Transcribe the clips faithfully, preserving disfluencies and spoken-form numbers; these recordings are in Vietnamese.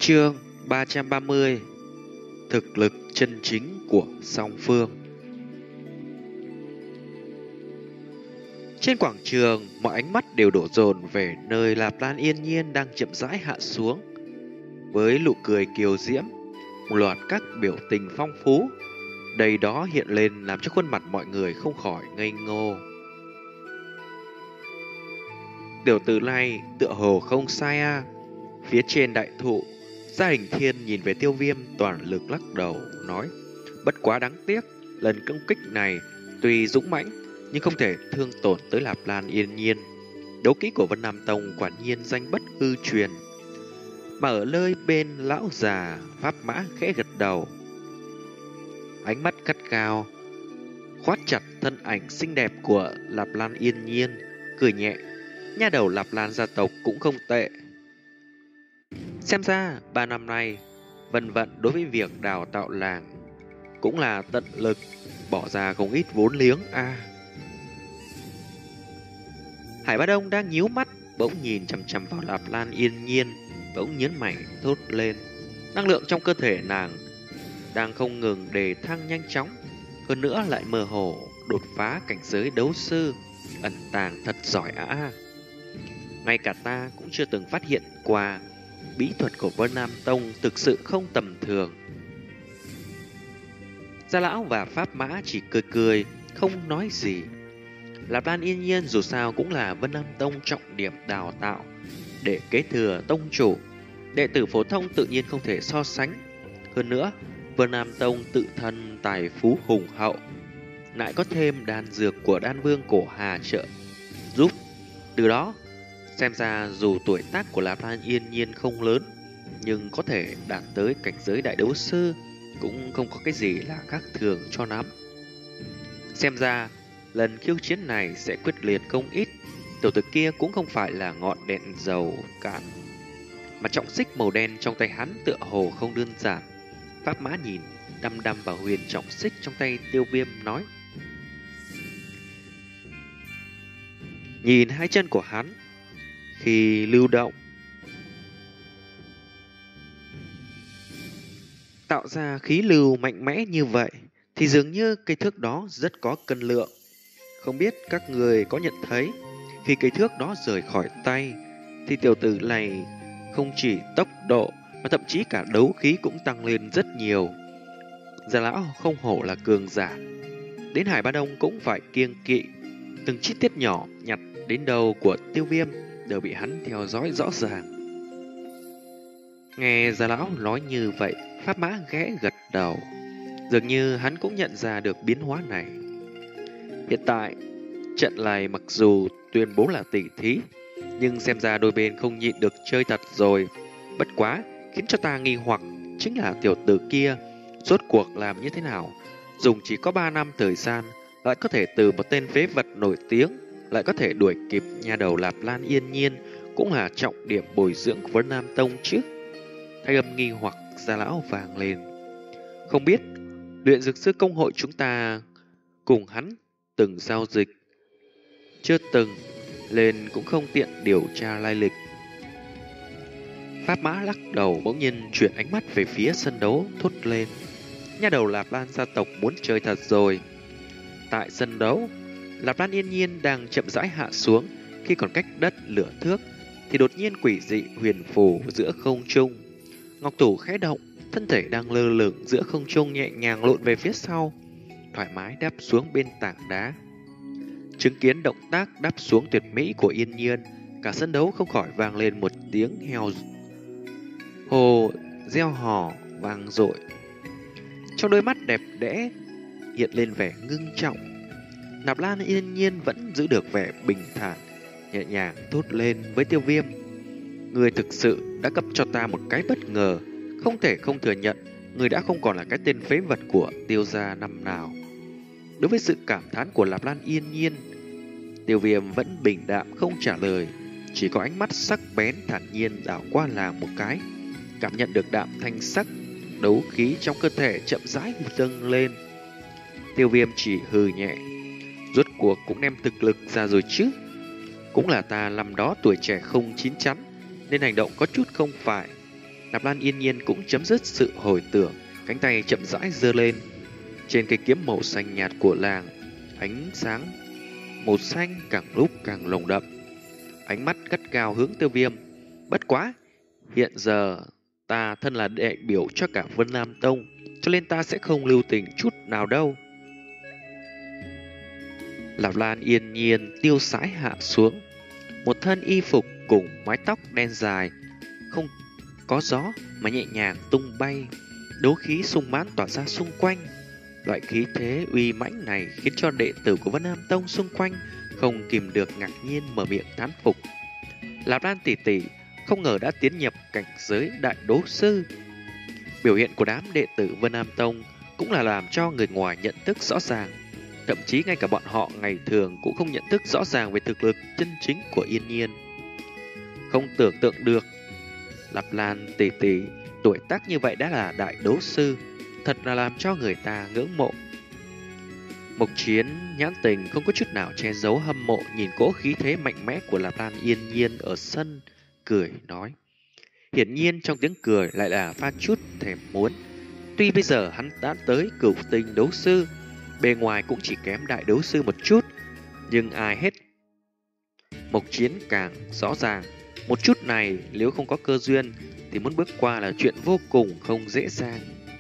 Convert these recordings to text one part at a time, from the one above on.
Chương ba trăm ba mươi. Thực lực chân chính của song phương. Trên quảng trường, mọi ánh mắt đều đổ dồn về nơi Lạp Lan yên nhiên đang chậm rãi hạ xuống. Với nụ cười kiều diễm, một loạt các biểu tình phong phú, đầy đó hiện lên làm cho khuôn mặt mọi người không khỏi ngây ngô. Tiểu tử này tựa hồ không sai a. Phía trên đại thụ, Gia Hình Thiên nhìn về Tiêu Viêm toàn lực lắc đầu, nói: bất quá đáng tiếc, lần công kích này tuy dũng mãnh nhưng không thể thương tổn tới Lạp Lan yên nhiên. Đấu kỹ của Vân Nam Tông quả nhiên danh bất hư truyền. Mà ở nơi bên lão già, Pháp Mã khẽ gật đầu, ánh mắt cắt cao, khoát chặt thân ảnh xinh đẹp của Lạp Lan yên nhiên, cười nhẹ: nha đầu Lạp Lan gia tộc cũng không tệ. Xem ra ba năm nay Vân Vận đối với việc đào tạo làng cũng là tận lực, bỏ ra không ít vốn liếng a. À. Hải Bá Đông đang nhíu mắt, bỗng nhìn chằm chằm vào Lạp Lan yên nhiên, bỗng nhớn mày thốt lên. Năng lượng trong cơ thể nàng đang không ngừng đề thăng nhanh chóng, hơn nữa lại mơ hồ đột phá cảnh giới đấu sư, ẩn tàng thật giỏi á. À. Ngay cả ta cũng chưa từng phát hiện qua. Bí thuật của Vân Nam Tông thực sự không tầm thường. Gia Lão và Pháp Mã chỉ cười cười, không nói gì. Lạp Lan yên nhiên dù sao cũng là Vân Nam Tông trọng điểm đào tạo để kế thừa tông chủ. Đệ tử phổ thông tự nhiên không thể so sánh. Hơn nữa, Vân Nam Tông tự thân tài phú hùng hậu, lại có thêm đan dược của đan vương cổ Hà trợ giúp. Từ đó xem ra dù tuổi tác của Lạp Lan yên nhiên không lớn, nhưng có thể đạt tới cảnh giới đại đấu sư cũng không có cái gì là khác thường cho lắm. Xem ra lần khiêu chiến này sẽ quyết liệt không ít. Tiểu tử kia cũng không phải là ngọn đèn dầu cạn, mà trọng xích màu đen trong tay hắn tựa hồ không đơn giản. Pháp Mã nhìn đăm đăm vào huyền trọng xích trong tay Tiêu Viêm, nói: nhìn hai chân của hắn khi lưu động tạo ra khí lưu mạnh mẽ như vậy thì dường như cây thước đó rất có cân lượng. Không biết các người có nhận thấy khi cây thước đó rời khỏi tay thì tiểu tử này không chỉ tốc độ mà thậm chí cả đấu khí cũng tăng lên rất nhiều. Gia Lão không hổ là cường giả, đến Hải Bá Đông cũng phải kiêng kỵ. Từng chi tiết nhỏ nhặt đến đầu của Tiêu Viêm đều bị hắn theo dõi rõ ràng. Nghe Gia Lão nói như vậy, Pháp Mã ghé gật đầu, dường như hắn cũng nhận ra được biến hóa này. Hiện tại trận này mặc dù tuyên bố là tỷ thí, nhưng xem ra đôi bên không nhịn được chơi thật rồi. Bất quá khiến cho ta nghi hoặc chính là tiểu tử kia rốt cuộc làm như thế nào, dùng chỉ có ba năm thời gian lại có thể từ một tên phế vật nổi tiếng lại có thể đuổi kịp nhà đầu Lạp Lan yên nhiên, cũng là trọng điểm bồi dưỡng của Vân Nam Tông chứ. Thanh âm nghi hoặc Gia Lão vang lên. Không biết luyện dược sư công hội chúng ta cùng hắn từng giao dịch chưa từng, nên cũng không tiện điều tra lai lịch. Pháp Mã lắc đầu, bỗng nhiên chuyển ánh mắt về phía sân đấu, thốt lên: nhà đầu Lạp Lan gia tộc muốn chơi thật rồi. Tại sân đấu, Lạp Lan yên nhiên đang chậm rãi hạ xuống, khi còn cách đất lửa thước thì đột nhiên quỷ dị huyền phù giữa không trung. Ngọc Thủ khẽ động, thân thể đang lơ lửng giữa không trung nhẹ nhàng lộn về phía sau, thoải mái đáp xuống bên tảng đá. Chứng kiến động tác đáp xuống tuyệt mỹ của yên nhiên, cả sân đấu không khỏi vang lên một tiếng heo hồ reo hò vang dội. Trong đôi mắt đẹp đẽ hiện lên vẻ ngưng trọng. Lạp Lan yên nhiên vẫn giữ được vẻ bình thản, nhẹ nhàng thốt lên với Tiêu Viêm: người thực sự đã cấp cho ta một cái bất ngờ. Không thể không thừa nhận, người đã không còn là cái tên phế vật của Tiêu gia năm nào. Đối với sự cảm thán của Lạp Lan yên nhiên, Tiêu Viêm vẫn bình đạm không trả lời, chỉ có ánh mắt sắc bén thản nhiên đảo qua làng một cái, cảm nhận được đạm thanh sắc, đấu khí trong cơ thể chậm rãi dâng lên. Tiêu Viêm chỉ hừ nhẹ: rốt cuộc cũng đem thực lực ra rồi chứ. Cũng là ta năm đó tuổi trẻ không chín chắn, nên hành động có chút không phải. Nạp Lan yên nhiên cũng chấm dứt sự hồi tưởng, cánh tay chậm rãi giơ lên. Trên cây kiếm màu xanh nhạt của làng, ánh sáng màu xanh càng lúc càng lồng đậm. Ánh mắt gắt gao hướng Tiêu Viêm. Bất quá, hiện giờ ta thân là đại biểu cho cả Vân Nam Tông, cho nên ta sẽ không lưu tình chút nào đâu. Nạp Lan yên nhiên tiêu sái hạ xuống, một thân y phục cùng mái tóc đen dài, không có gió mà nhẹ nhàng tung bay, đấu khí sung mãn tỏa ra xung quanh. Loại khí thế uy mãnh này khiến cho đệ tử của Vân Nam Tông xung quanh không kìm được ngạc nhiên mở miệng thán phục. Nạp Lan tỷ tỷ không ngờ đã tiến nhập cảnh giới đại đấu sư. Biểu hiện của đám đệ tử Vân Nam Tông cũng là làm cho người ngoài nhận thức rõ ràng. Thậm chí ngay cả bọn họ ngày thường cũng không nhận thức rõ ràng về thực lực chân chính của Yên Nhiên. Không tưởng tượng được, Nạp Lan tỷ tỷ tuổi tác như vậy đã là đại đấu sư, thật là làm cho người ta ngưỡng mộ. Mộc Chiến nhãn tình không có chút nào che giấu hâm mộ nhìn cỗ khí thế mạnh mẽ của Nạp Lan Yên Nhiên ở sân, cười nói. Hiển nhiên trong tiếng cười lại là pha chút thèm muốn. Tuy bây giờ hắn đã tới cửu tinh đấu sư, bề ngoài cũng chỉ kém đại đấu sư một chút, nhưng ai hết Mộc Chiến càng rõ ràng, một chút này nếu không có cơ duyên thì muốn bước qua là chuyện vô cùng không dễ dàng.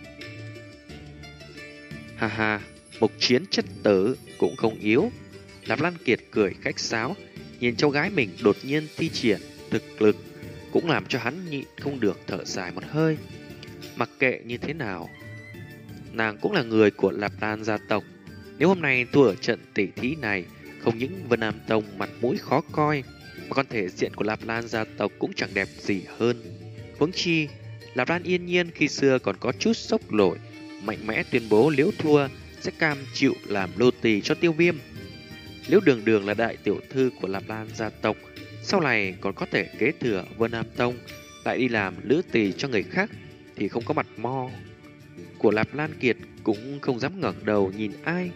Ha ha, Mộc Chiến chất tử cũng không yếu. Nạp Lan Kiệt cười khách sáo, nhìn cháu gái mình đột nhiên thi triển thực lực, cũng làm cho hắn nhịn không được thở dài một hơi. Mặc kệ như thế nào, nàng cũng là người của Nạp Lan gia tộc. Nếu hôm nay thua ở trận tỷ thí này, không những Vân Nam Tông mặt mũi khó coi, mà còn thể diện của Nạp Lan gia tộc cũng chẳng đẹp gì hơn. Huống chi, Nạp Lan Yên Nhiên khi xưa còn có chút sốc nổi, mạnh mẽ tuyên bố nếu thua sẽ cam chịu làm nô tỳ cho Tiêu Viêm. Nếu đường đường là đại tiểu thư của Nạp Lan gia tộc, sau này còn có thể kế thừa Vân Nam Tông, lại đi làm nữ tỳ cho người khác thì không có mặt mo của Nạp Lan Kiệt cũng không dám ngẩng đầu nhìn ai.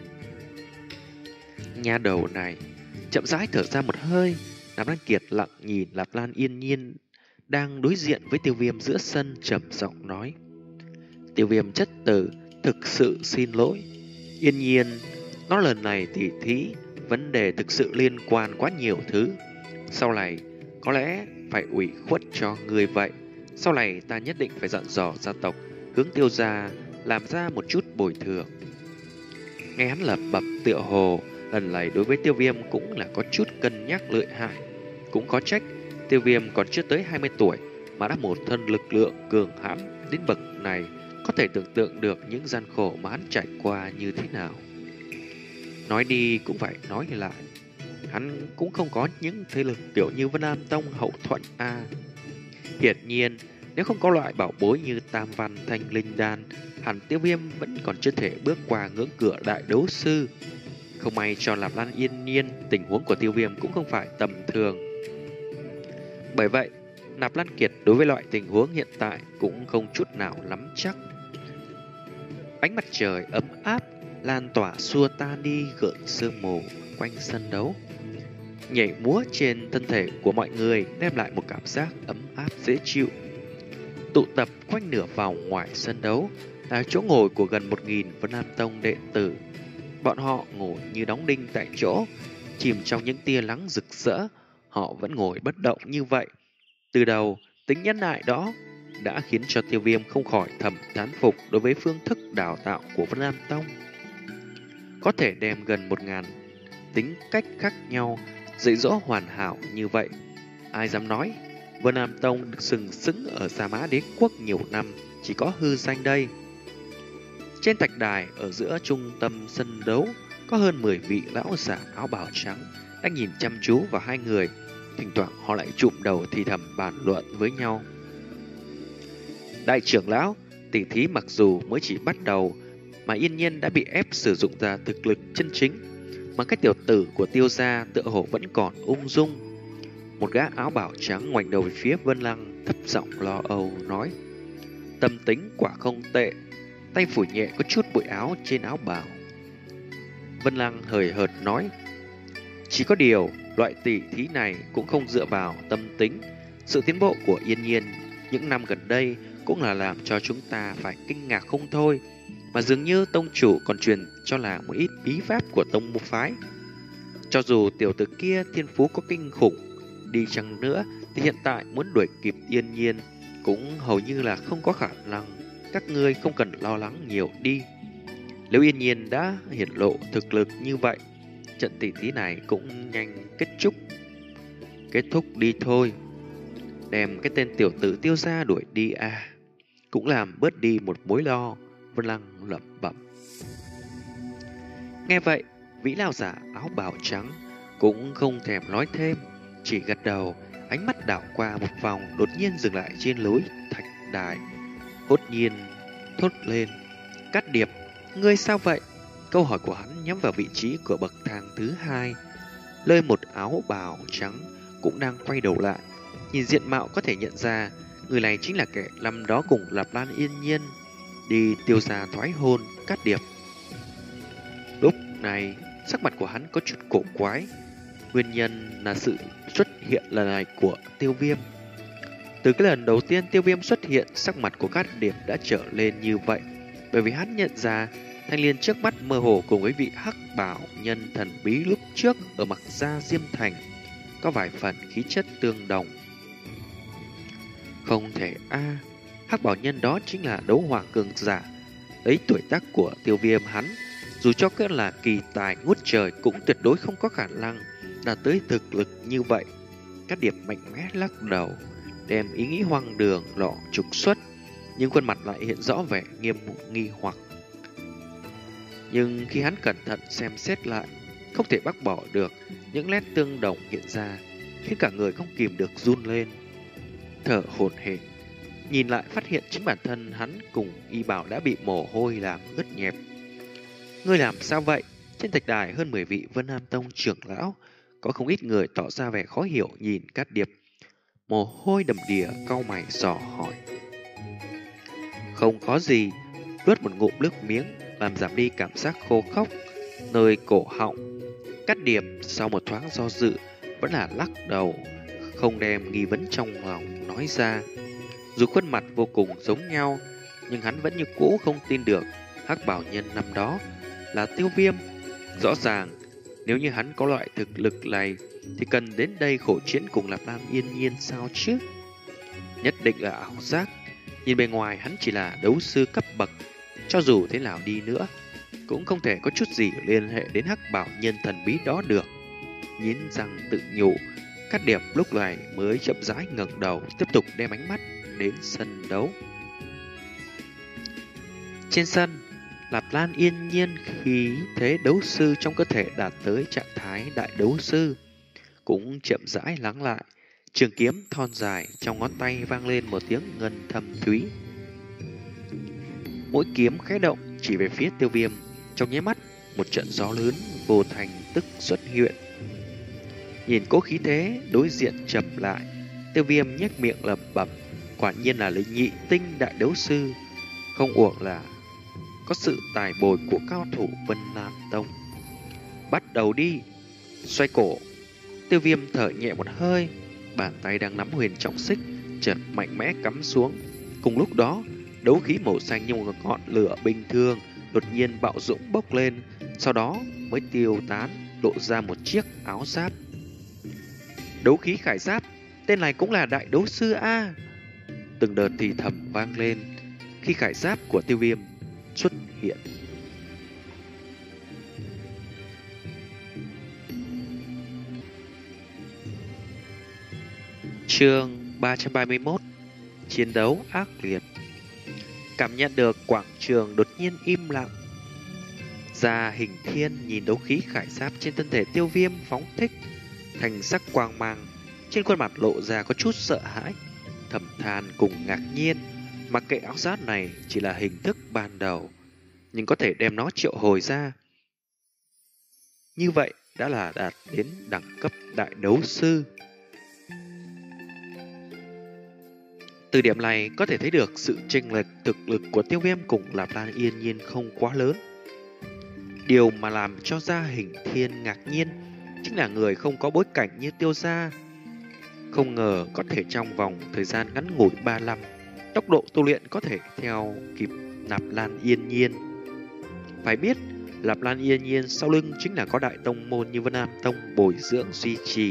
Nha đầu này chậm rãi thở ra một hơi. Nạp Lan Kiệt lặng nhìn Nạp Lan Yên Nhiên đang đối diện với Tiêu Viêm giữa sân, trầm giọng nói. Tiêu Viêm chất tử, thực sự xin lỗi. Yên Nhiên, nó lần này tỉ thí, vấn đề thực sự liên quan quá nhiều thứ. Sau này, có lẽ phải ủy khuất cho người vậy. Sau này ta nhất định phải dặn dò gia tộc, hướng Tiêu gia làm ra một chút bồi thường. Nghe hắn lẩm bẩm tựa hồ, lần này đối với Tiêu Viêm cũng là có chút cân nhắc lợi hại. Cũng có trách, Tiêu Viêm còn chưa tới hai mươi tuổi mà đã một thân lực lượng cường hãn đến bậc này, có thể tưởng tượng được những gian khổ mà hắn trải qua như thế nào. Nói đi cũng phải nói lại, hắn cũng không có những thế lực kiểu như Vân Nam Tông hậu thuẫn a. Hiển nhiên, nếu không có loại bảo bối như Tam Văn Thanh Linh Đan, hẳn Tiêu Viêm vẫn còn chưa thể bước qua ngưỡng cửa đại đấu sư. Không may cho Nạp Lan Yên Nhiên, tình huống của Tiêu Viêm cũng không phải tầm thường. Bởi vậy, Nạp Lan Kiệt đối với loại tình huống hiện tại cũng không chút nào nắm chắc. Ánh mặt trời ấm áp lan tỏa xua tan đi gợn sương mù quanh sân đấu. Nhảy múa trên thân thể của mọi người đem lại một cảm giác ấm áp dễ chịu. Tụ tập quanh nửa vòng ngoài sân đấu là chỗ ngồi của gần một nghìn Vân Nam Tông đệ tử. Bọn họ ngồi như đóng đinh tại chỗ, chìm trong những tia nắng rực rỡ. Họ vẫn ngồi bất động như vậy. Từ đầu, tính nhẫn nại đó đã khiến cho Tiêu Viêm không khỏi thầm thán phục đối với phương thức đào tạo của Vân Nam Tông. Có thể đem gần một ngàn tính cách khác nhau dạy dỗ hoàn hảo như vậy. Ai dám nói Vân Nam Tông được sừng sững ở Gia Mã Đế Quốc nhiều năm chỉ có hư danh đây. Trên thạch đài ở giữa trung tâm sân đấu có hơn mười vị lão giả áo bào trắng đang nhìn chăm chú vào hai người. Thỉnh thoảng họ lại chụm đầu thì thầm bàn luận với nhau. Đại trưởng lão, tỷ thí mặc dù mới chỉ bắt đầu mà Yên Nhiên đã bị ép sử dụng ra thực lực chân chính, mà cái tiểu tử của Tiêu gia tựa hồ vẫn còn ung dung. Một gã áo bào trắng ngoảnh đầu về phía Vân Lăng, thấp giọng lo âu nói. Tâm tính quả không tệ, tay phủi nhẹ có chút bụi áo trên áo bào. Vân Lăng hời hợt nói. Chỉ có điều, loại tỷ thí này cũng không dựa vào tâm tính. Sự tiến bộ của Yên Nhiên những năm gần đây cũng là làm cho chúng ta phải kinh ngạc không thôi. Mà dường như tông chủ còn truyền cho là một ít bí pháp của tông môn phái. Cho dù tiểu tử kia thiên phú có kinh khủng đi chăng nữa, thì hiện tại muốn đuổi kịp Yên Nhiên cũng hầu như là không có khả năng. Các ngươi không cần lo lắng nhiều đi. Nếu Yên Nhiên đã hiển lộ thực lực như vậy, trận tỷ thí này cũng nhanh kết thúc. Kết thúc đi thôi. Đem cái tên tiểu tử Tiêu gia đuổi đi à. Cũng làm bớt đi một mối lo. Vân Lăng lẩm bẩm. Nghe vậy, Vĩ lão giả áo bào trắng cũng không thèm nói thêm, chỉ gật đầu, ánh mắt đảo qua một vòng, đột nhiên dừng lại trên lối thạch đài. Hốt nhiên thốt lên: Cát Điệp, ngươi sao vậy? Câu hỏi của hắn nhắm vào vị trí của bậc thang thứ hai. Lơi một áo bào trắng cũng đang quay đầu lại, nhìn diện mạo có thể nhận ra người này chính là kẻ năm đó cùng Lạp Lan Yên Nhiên đi Tiêu gia thoái hôn Cát Điệp. Lúc này sắc mặt của hắn có chút cổ quái, nguyên nhân là sự xuất hiện lần này của Tiêu Viêm. Từ cái lần đầu tiên Tiêu Viêm xuất hiện, sắc mặt của Cát Điệp đã trở lên như vậy, bởi vì hắn nhận ra thanh niên trước mắt mơ hồ cùng với vị hắc bảo nhân thần bí lúc trước ở Mặc Gia Diêm Thành có vài phần khí chất tương đồng. Không thể a, hắc bảo nhân đó chính là đấu hoàng cường giả. Lấy tuổi tác của Tiêu Viêm, hắn dù cho cứ là kỳ tài ngút trời cũng tuyệt đối không có khả năng đạt tới thực lực như vậy. Cát Điệp mạnh mẽ lắc đầu, đem ý nghĩ hoang đường lọ trục xuất, nhưng khuôn mặt lại hiện rõ vẻ nghiêm nghi hoặc. Nhưng khi hắn cẩn thận xem xét lại, không thể bác bỏ được những nét tương đồng hiện ra, khiến cả người không kìm được run lên, thở hổn hển. Nhìn lại phát hiện chính bản thân hắn cùng y bảo đã bị mồ hôi làm ướt nhẹp. Ngươi làm sao vậy? Trên thạch đài hơn mười vị Vân Nam Tông trưởng lão, có không ít người tỏ ra vẻ khó hiểu nhìn Cát Điệp. Mồ hôi đầm đìa cau mày dò hỏi. Không có gì, nuốt một ngụm nước miếng làm giảm đi cảm giác khô khốc nơi cổ họng. Cát Điệp sau một thoáng do dự vẫn là lắc đầu, không đem nghi vấn trong lòng nói ra. Dù khuôn mặt vô cùng giống nhau, nhưng hắn vẫn như cũ không tin được hắc bảo nhân năm đó là Tiêu Viêm. Rõ ràng nếu như hắn có loại thực lực này thì cần đến đây khổ chiến cùng Lạp Lan Yên Nhiên sao chứ? Nhất định là ảo giác. Nhìn bề ngoài hắn chỉ là đấu sư cấp bậc, cho dù thế nào đi nữa cũng không thể có chút gì liên hệ đến hắc bảo nhân thần bí đó được. Nhín răng tự nhủ, Cát Điệp lúc này mới chậm rãi ngẩng đầu, tiếp tục đem ánh mắt đến sân đấu. Trên sân, Lạp Lan Yên Nhiên khí thế đấu sư trong cơ thể đạt tới trạng thái đại đấu sư, cũng chậm rãi lắng lại. Trường kiếm thon dài trong ngón tay vang lên một tiếng ngân thâm thúy. Mỗi kiếm khẽ động chỉ về phía Tiêu Viêm, trong nháy mắt một trận gió lớn vô thành tức xuất hiện. Nhìn cố khí thế đối diện chậm lại, Tiêu Viêm nhếch miệng lẩm bẩm, quả nhiên là lấy nhị tinh đại đấu sư, không uổng là có sự tài bồi của cao thủ Vân Nam Tông. Bắt đầu đi. Xoay cổ, Tiêu Viêm thở nhẹ một hơi, bàn tay đang nắm huyền trọng xích chợt mạnh mẽ cắm xuống. Cùng lúc đó, đấu khí màu xanh như một ngọn lửa bình thường đột nhiên bạo dũng bốc lên, sau đó mới tiêu tán, lộ ra một chiếc áo giáp. Đấu khí khải giáp, tên này cũng là đại đấu sư a. Từng đợt thì thầm vang lên khi khải giáp của Tiêu Viêm xuất hiện. Chương ba trăm ba mươi mốt. Chiến đấu ác liệt. Cảm nhận được quảng trường đột nhiên im lặng. Gia Hình Thiên nhìn đấu khí khải giáp trên thân thể Tiêu Viêm phóng thích thành sắc quang mang, trên khuôn mặt lộ ra có chút sợ hãi, thầm than cùng ngạc nhiên. Mặc kệ áo giáp này chỉ là hình thức ban đầu, nhưng có thể đem nó triệu hồi ra, như vậy đã là đạt đến đẳng cấp đại đấu sư. Từ điểm này có thể thấy được sự chênh lệch thực lực của Tiêu Viêm cùng Lạp Lan Yên Nhiên không quá lớn. Điều mà làm cho Gia Hình Thiên ngạc nhiên chính là người không có bối cảnh như Tiêu gia Không ngờ có thể trong vòng thời gian ngắn ngủi ba năm, tốc độ tu luyện có thể theo kịp Nạp Lan Yên Nhiên. Phải biết, Nạp Lan Yên Nhiên sau lưng chính là có đại tông môn như Vân Nam Tông bồi dưỡng duy trì.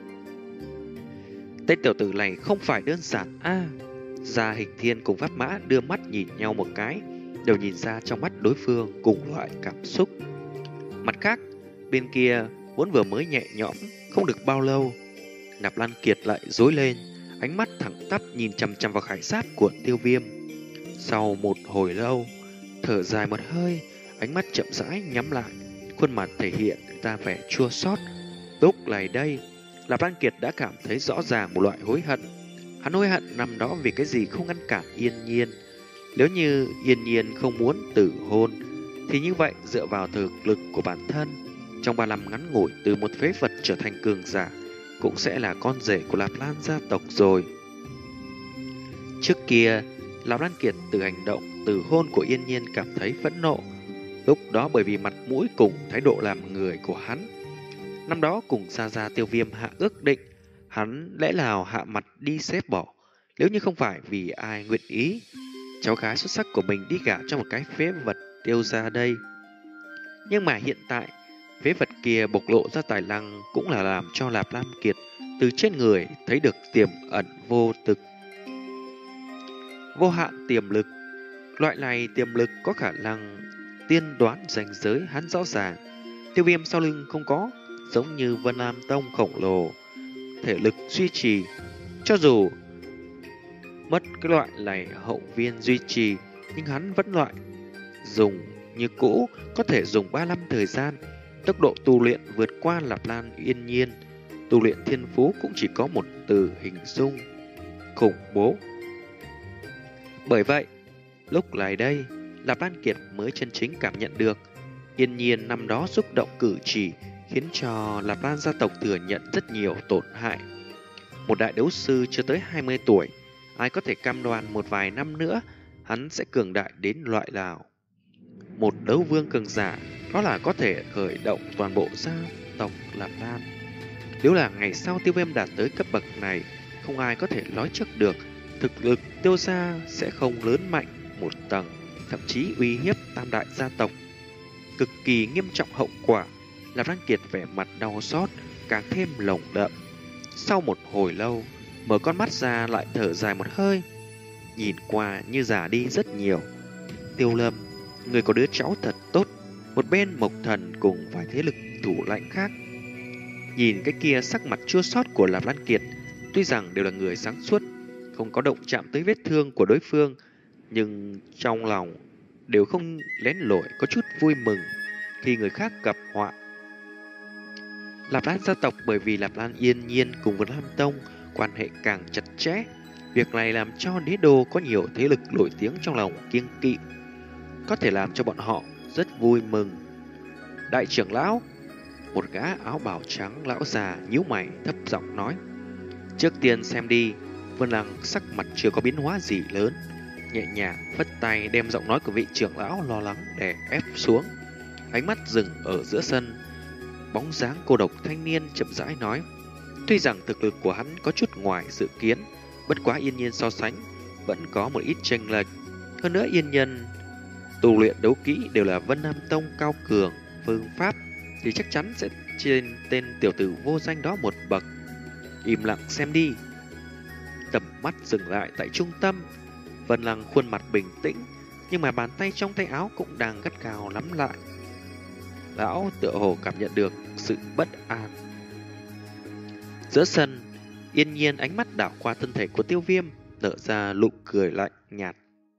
Tên tiểu tử này không phải đơn giản a. À, Gia Hình Thiên cùng Pháp Mã đưa mắt nhìn nhau một cái, đều nhìn ra trong mắt đối phương cùng loại cảm xúc. Mặt khác, bên kia vốn vừa mới nhẹ nhõm không được bao lâu, Nạp Lan Kiệt lại rối lên, ánh mắt thẳng tắp nhìn chằm chằm vào khải giáp của Tiêu Viêm. Sau một hồi lâu, thở dài một hơi, ánh mắt chậm rãi nhắm lại, khuôn mặt thể hiện ra vẻ chua xót. Lúc này đây, Nạp Lan Kiệt đã cảm thấy rõ ràng một loại hối hận. Hắn hối hận năm đó vì cái gì không ngăn cản Yên Nhiên. Nếu như Yên Nhiên không muốn tử hôn, thì như vậy dựa vào thực lực của bản thân, trong ba năm ngắn ngủi từ một phế vật trở thành cường giả, cũng sẽ là con rể của Lạp Lan gia tộc rồi. Trước kia, Lạp Lan Kiệt từ hành động tử hôn của Yên Nhiên cảm thấy phẫn nộ. Lúc đó bởi vì mặt mũi cùng thái độ làm người của hắn. Năm đó cùng Gia Gia Tiêu Viêm hạ ước định, hắn lẽ nào hạ mặt đi xếp bỏ, nếu như không phải vì ai nguyện ý cháu gái xuất sắc của mình đi gả cho một cái phế vật Tiêu gia đây. Nhưng mà hiện tại, phế vật kia bộc lộ ra tài năng cũng là làm cho Lạp Lan Kiệt từ trên người thấy được tiềm ẩn vô thực, vô hạn tiềm lực. Loại này tiềm lực có khả năng tiên đoán ranh giới hắn rõ ràng. Tiêu Viêm sau lưng không có giống như Vân Nam Tông khổng lồ thể lực duy trì, cho dù mất cái loại này hậu viên duy trì, nhưng hắn vẫn loại dùng như cũ, có thể dùng ba năm thời gian. Tốc độ tu luyện vượt qua Lạp Lan Yên Nhiên, tu luyện thiên phú cũng chỉ có một từ hình dung: khủng bố. Bởi vậy, lúc này đây, Lạp Lan Kiệt mới chân chính cảm nhận được Yên Nhiên năm đó xúc động cử chỉ khiến cho Lạp Lan gia tộc thừa nhận rất nhiều tổn hại. Một đại đấu sư chưa tới hai mươi tuổi, ai có thể cam đoan một vài năm nữa hắn sẽ cường đại đến loại nào? Một đấu vương cường giả, đó là có thể khởi động toàn bộ gia tộc Lạp Lan. Nếu là ngày sau Tiêu Viêm đạt tới cấp bậc này, không ai có thể nói trước được thực lực Tiêu gia sẽ không lớn mạnh một tầng, thậm chí uy hiếp tam đại gia tộc. Cực kỳ nghiêm trọng hậu quả. Lạp Lan Kiệt vẻ mặt đau xót càng thêm lồng đậm. Sau một hồi lâu, mở con mắt ra lại thở dài một hơi, nhìn qua như già đi rất nhiều. Tiêu Lâm, người có đứa cháu thật tốt. Một bên Mộc Thần cùng vài thế lực thủ lãnh khác nhìn cái kia sắc mặt chua xót của Lạp Lan Kiệt, tuy rằng đều là người sáng suốt, không có động chạm tới vết thương của đối phương, nhưng trong lòng đều không lén lội có chút vui mừng khi người khác gặp họa. Lạp Lan gia tộc bởi vì Lạp Lan Yên Nhiên cùng Vân Nam Tông quan hệ càng chặt chẽ, việc này làm cho đế đô có nhiều thế lực nổi tiếng trong lòng kiêng kỵ, có thể làm cho bọn họ rất vui mừng. Đại trưởng lão, một gã áo bào trắng lão già nhíu mày thấp giọng nói: trước tiên xem đi. Vân Lăng sắc mặt chưa có biến hóa gì lớn, nhẹ nhàng phất tay đem giọng nói của vị trưởng lão lo lắng đè ép xuống. Ánh mắt dừng ở giữa sân, bóng dáng cô độc thanh niên chậm rãi nói: tuy rằng thực lực của hắn có chút ngoài dự kiến, bất quá Yên Nhiên so sánh vẫn có một ít chênh lệch. Hơn nữa Yên Nhân tu luyện đấu kỹ đều là Vân Nam Tông cao cường phương pháp, thì chắc chắn sẽ trên tên tiểu tử vô danh đó một bậc. Im lặng xem đi. Tầm mắt dừng lại tại trung tâm. Vân Lăng khuôn mặt bình tĩnh, nhưng mà bàn tay trong tay áo cũng đang gắt gao nắm lại. Lão tựa hồ cảm nhận được sự bất an. Giữa sân, Yên Nhiên ánh mắt đảo qua thân thể của Tiêu Viêm, nở ra nụ cười lạnh nhạt.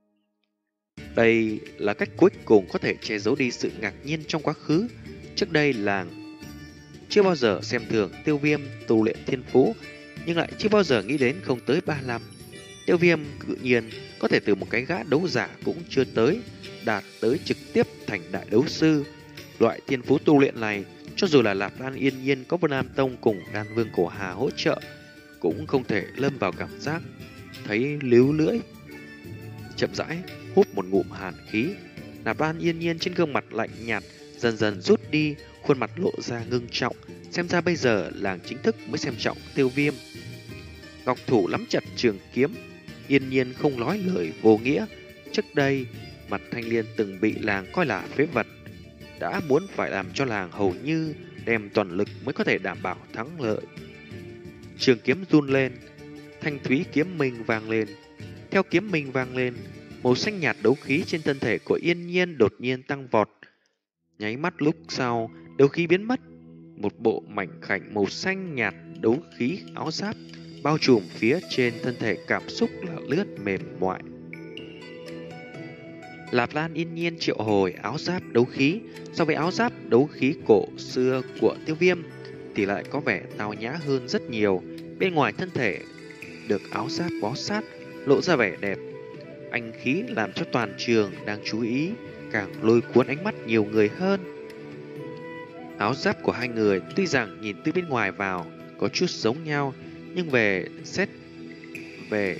Đây là cách cuối cùng có thể che giấu đi sự ngạc nhiên trong quá khứ. Trước đây làng chưa bao giờ xem thường Tiêu Viêm tu luyện thiên phú, nhưng lại chưa bao giờ nghĩ đến không tới ba năm Tiêu Viêm tự nhiên có thể từ một cái gã đấu giả cũng chưa tới, đạt tới trực tiếp thành đại đấu sư. Loại thiên phú tu luyện này, cho dù là Lạp Lan Yên Nhiên có Vân Nam Tông cùng Đan Vương Cổ Hà hỗ trợ, cũng không thể lâm vào cảm giác thấy líu lưỡi. Chậm rãi hút một ngụm hàn khí, Lạp Lan Yên Nhiên trên gương mặt lạnh nhạt dần dần rút đi, khuôn mặt lộ ra ngưng trọng. Xem ra bây giờ làng chính thức mới xem trọng Tiêu Viêm. Ngọc thủ nắm chặt trường kiếm, yên nhiên không nói lời vô nghĩa. Trước đây, Mặt Thanh Liên từng bị làng coi là phế vật, đã muốn phải làm cho làng hầu như đem toàn lực mới có thể đảm bảo thắng lợi. Trường kiếm run lên, thanh thúy kiếm minh vang lên. Theo kiếm minh vang lên, màu xanh nhạt đấu khí trên thân thể của Yên Nhiên đột nhiên tăng vọt. Nháy mắt lúc sau, đấu khí biến mất. Một bộ mảnh khảnh màu xanh nhạt đấu khí áo giáp bao trùm phía trên thân thể, cảm xúc là lướt mềm mại. Lạp Lan yên nhiên triệu hồi áo giáp đấu khí. So với áo giáp đấu khí cổ xưa của Tiêu Viêm thì lại có vẻ tao nhã hơn rất nhiều. Bên ngoài thân thể được áo giáp bó sát, lộ ra vẻ đẹp. Anh khí làm cho toàn trường đang chú ý càng lôi cuốn ánh mắt nhiều người hơn. Áo giáp của hai người tuy rằng nhìn từ bên ngoài vào có chút giống nhau, nhưng về xét về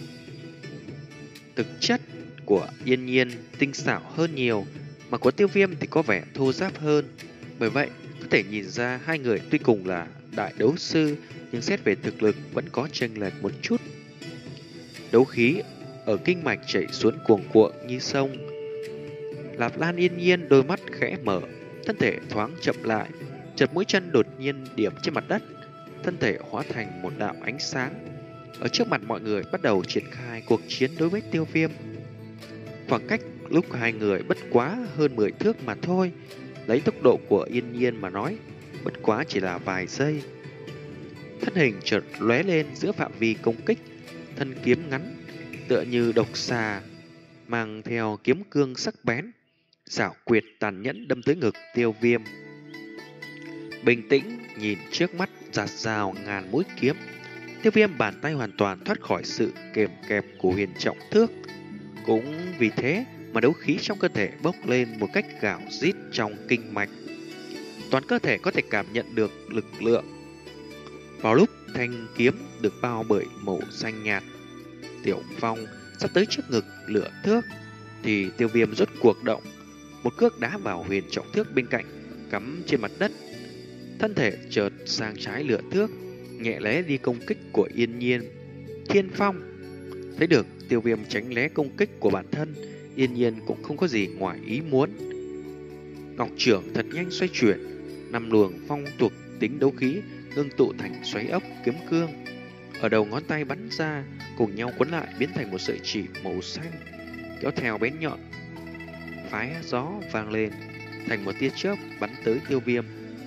thực chất của Yên Nhiên tinh xảo hơn nhiều, mà của Tiêu Viêm thì có vẻ thô ráp hơn. Bởi vậy, có thể nhìn ra hai người tuy cùng là đại đấu sư, nhưng xét về thực lực vẫn có chênh lệch một chút. Đấu khí ở kinh mạch chảy xuống cuồng cuộn như sông. Lạp Lan yên nhiên đôi mắt khẽ mở, thân thể thoáng chậm lại, chợt mũi chân đột nhiên điểm trên mặt đất, thân thể hóa thành một đạo ánh sáng. Ở trước mặt mọi người bắt đầu triển khai cuộc chiến đối với Tiêu Viêm. Khoảng cách lúc hai người bất quá hơn mười thước mà thôi, lấy tốc độ của Yên Nhiên mà nói, bất quá chỉ là vài giây. Thân hình chợt lóe lên giữa phạm vi công kích, thân kiếm ngắn tựa như độc xà, mang theo kiếm cương sắc bén, xảo quyệt tàn nhẫn đâm tới ngực Tiêu Viêm. Bình tĩnh nhìn trước mắt giạt rào ngàn mũi kiếm, Tiêu Viêm bàn tay hoàn toàn thoát khỏi sự kềm kẹp của huyền trọng thước. Cũng vì thế mà đấu khí trong cơ thể bốc lên một cách gào rít trong kinh mạch. Toàn cơ thể có thể cảm nhận được lực lượng. Vào lúc thanh kiếm được bao bởi màu xanh nhạt, Tiểu Phong sắp tới trước ngực lửa thước, thì Tiêu Viêm rốt cuộc động, một cước đá vào huyền trọng thước bên cạnh, cắm trên mặt đất. Thân thể chợt sang trái lửa thước, nhẹ lé đi công kích của Yên Nhiên. Thiên Phong thấy được Tiêu Viêm tránh né công kích của bản thân, Yên Nhiên cũng không có gì ngoài ý muốn. Ngọc trưởng thật nhanh xoay chuyển, năm luồng phong thuộc tính đấu khí ngưng tụ thành xoáy ốc kiếm cương, ở đầu ngón tay bắn ra, cùng nhau cuốn lại biến thành một sợi chỉ màu xanh, kéo theo bén nhọn, phái gió vang lên, thành một tia chớp bắn tới Tiêu Viêm.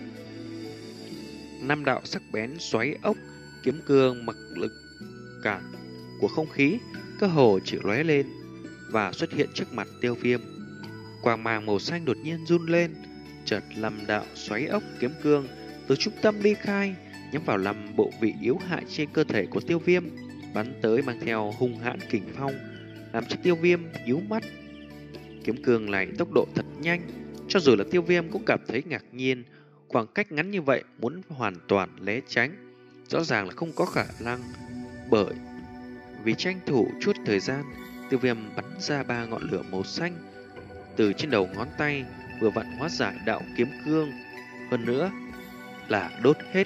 Năm đạo sắc bén xoáy ốc kiếm cương mặc lực cản của không khí cơ hồ chỉ lóe lên và xuất hiện trước mặt Tiêu Viêm. Quang mang màu xanh đột nhiên run lên, chợt năm đạo xoáy ốc kiếm cương từ trung tâm ly khai, nhắm vào năm bộ vị yếu hại trên cơ thể của Tiêu Viêm, bắn tới mang theo hung hãn kình phong, làm cho Tiêu Viêm nhíu mắt. Kiếm cương này tốc độ thật nhanh, cho dù là Tiêu Viêm cũng cảm thấy ngạc nhiên. Khoảng cách ngắn như vậy muốn hoàn toàn né tránh rõ ràng là không có khả năng. Bởi vì tranh thủ chút thời gian, Tiêu Viêm bắn ra ba ngọn lửa màu xanh từ trên đầu ngón tay, vừa vặn hóa giải đạo kiếm cương, hơn nữa là đốt hết.